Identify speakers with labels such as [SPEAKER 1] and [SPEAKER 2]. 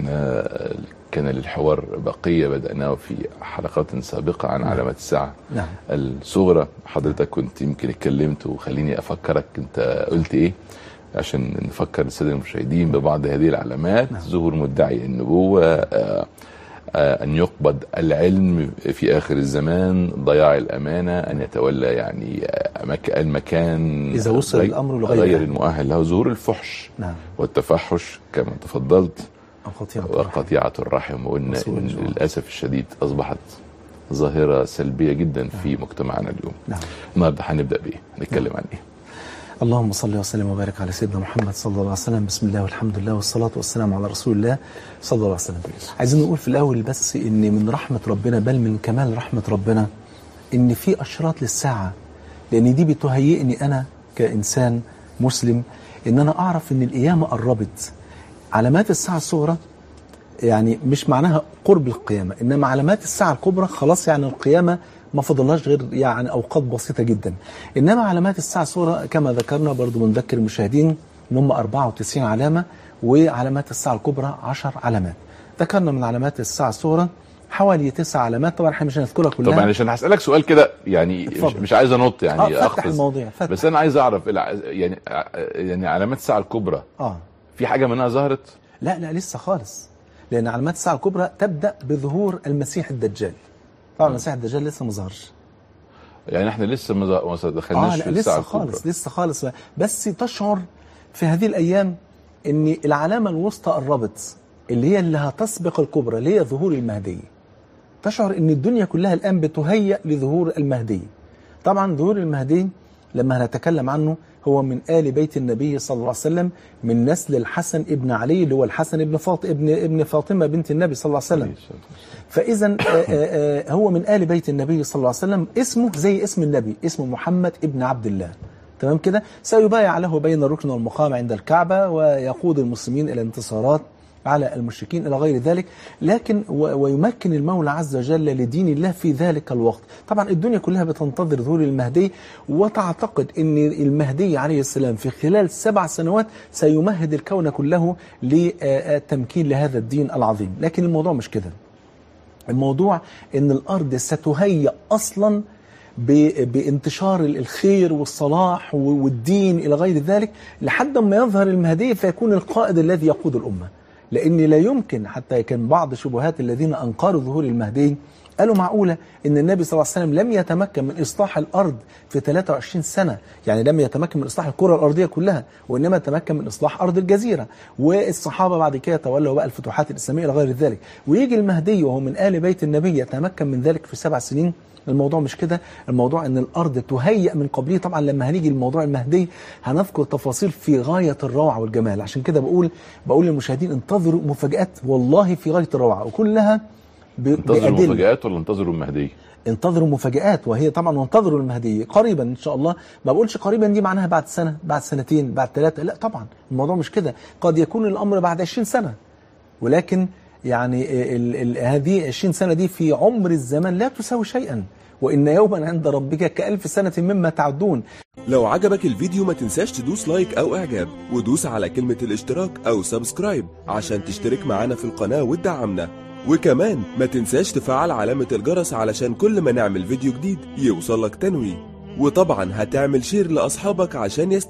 [SPEAKER 1] كان للحوار بقية بدأناه في حلقات سابقة عن علامات الساعة الصغرى. حضرتك كنت يمكن اتكلمت، وخليني أفكرك أنت قلت إيه عشان نفكر السادة المشاهدين ببعض هذه العلامات. ظهور مدعي النبوة، أن يقبض العلم في آخر الزمان، ضياع الأمانة، أن يتولى يعني المكان
[SPEAKER 2] إذا وصل الأمر
[SPEAKER 1] غير المؤهل له، ظهور الفحش والتفحش كما تفضلت، وقطيعة الرحم. وإن للأسف الشديد أصبحت ظاهرة سلبية جدا في مجتمعنا اليوم. النهارده هنبدأ بإيه؟ هنتكلم عن إيه؟
[SPEAKER 2] اللهم صل وسلم وبارك على سيدنا محمد صلى الله عليه وسلم. بسم الله والحمد لله والصلاة والسلام على رسول الله صلى الله عليه وسلم. عايزين نقول في الأول بس إن من رحمة ربنا، بل من كمال رحمة ربنا، إن في أشراط للساعة، لأن دي بتهيئني أنا كإنسان مسلم إن أنا أعرف إن القيامة قربت. علامات الساعة الصغرى يعني مش معناها قرب القيامة، إنما علامات الساعة الكبرى خلاص يعني القيامة ما فضلهاش غير يعني أوقات بسيطة جدا. إنما علامات الساعة الصغرى كما ذكرنا برضو بنذكر المشاهدين إن هم 94 علامة، وعلامات الساعة الكبرى 10 علامات. ذكرنا من علامات الساعة الصغرى حوالي 9 علامات، طبعا احنا مش هنذكرها كلها.
[SPEAKER 1] طبعا عشان هسألك سؤال كده يعني مش عايز انط يعني
[SPEAKER 2] فتح الموضوع
[SPEAKER 1] بس انا عايز اعرف يعني علامات الساعة الكبرى في حاجة منها ظهرت؟
[SPEAKER 2] لا لسه خالص، لأن علامات الساعة الكبرى تبدأ بظهور المسيح الدجال. طبعا المسيح الدجال لسه ما ظهرش،
[SPEAKER 1] يعني احنا لسه ما دخلناش في الساعة الكبرى.
[SPEAKER 2] لسه خالص بس تشعر في هذه الأيام ان العلامة الوسطى قربت، اللي هي اللي هتسبق الكبرى، اللي هي ظهور المهدي. تشعر ان الدنيا كلها الآن بتهيأ لظهور المهدي. طبعا ظهور المهدي لما هنتكلم عنه هو من آل بيت النبي صلى الله عليه وسلم، من نسل الحسن ابن علي اللي هو الحسن ابن فاطمة بنت النبي صلى الله عليه وسلم. فإذا هو من آل بيت النبي صلى الله عليه وسلم، اسمه زي اسم النبي، اسمه محمد ابن عبد الله. تمام كده؟ سيبايع له بين الركن والمقام عند الكعبة، ويقود المسلمين إلى انتصارات على المشركين إلى غير ذلك. لكن ويمكن المولى عز وجل لدين الله في ذلك الوقت. طبعا الدنيا كلها بتنتظر ظهور المهدي، وتعتقد أن المهدي عليه السلام في خلال 7 سنوات سيمهد الكون كله للتمكين لهذا الدين العظيم. لكن الموضوع مش كده. الموضوع أن الأرض ستهيأ أصلا بانتشار الخير والصلاح والدين إلى غير ذلك، لحد ما يظهر المهدي فيكون القائد الذي يقود الأمة. لأن لا يمكن، حتى كان بعض شبهات الذين أنكروا ظهور المهدي قالوا معقولة إن النبي صلى الله عليه وسلم لم يتمكن من إصلاح الأرض في 23 سنة، يعني لم يتمكن من إصلاح الكرة الأرضية كلها، وإنما تمكن من إصلاح أرض الجزيرة، والصحابة بعد كده تولوا بقى الفتوحات الإسلامية إلى غير ذلك، ويجي المهدي وهو من آل بيت النبي يتمكن من ذلك في 7 سنين. الموضوع مش كده، الموضوع ان الارض تهيأ من قبله. طبعا لما هنيجي لموضوع المهدي هنذكر تفاصيل في غاية الروعة والجمال. عشان كده بقول للمشاهدين انتظروا مفاجآت والله في غاية الروعة، وكلها
[SPEAKER 1] انتظروا مفاجآت ولا انتظروا المهدي؟
[SPEAKER 2] انتظروا مفاجآت، وهي طبعا وانتظروا المهدي قريبا ان شاء الله. ما بقولش قريبا دي معناها بعد سنة، بعد سنتين، بعد 3، لا طبعا الموضوع مش كده. قد يكون الامر بعد 20 سنة، ولكن يعني هذه 20 سنة دي في عمر الزمان لا تساوي شيئا، وإن يوما عند ربك كألف سنة مما تعدون.
[SPEAKER 3] لو عجبك الفيديو ما تنساش تدوس لايك أو إعجاب، ودوس على كلمة الاشتراك أو سبسكرايب عشان تشترك معنا في القناة وتدعمنا. وكمان ما تنساش تفعل علامة الجرس علشان كل ما نعمل فيديو جديد يوصلك تنويه. وطبعا هتعمل شير لأصحابك عشان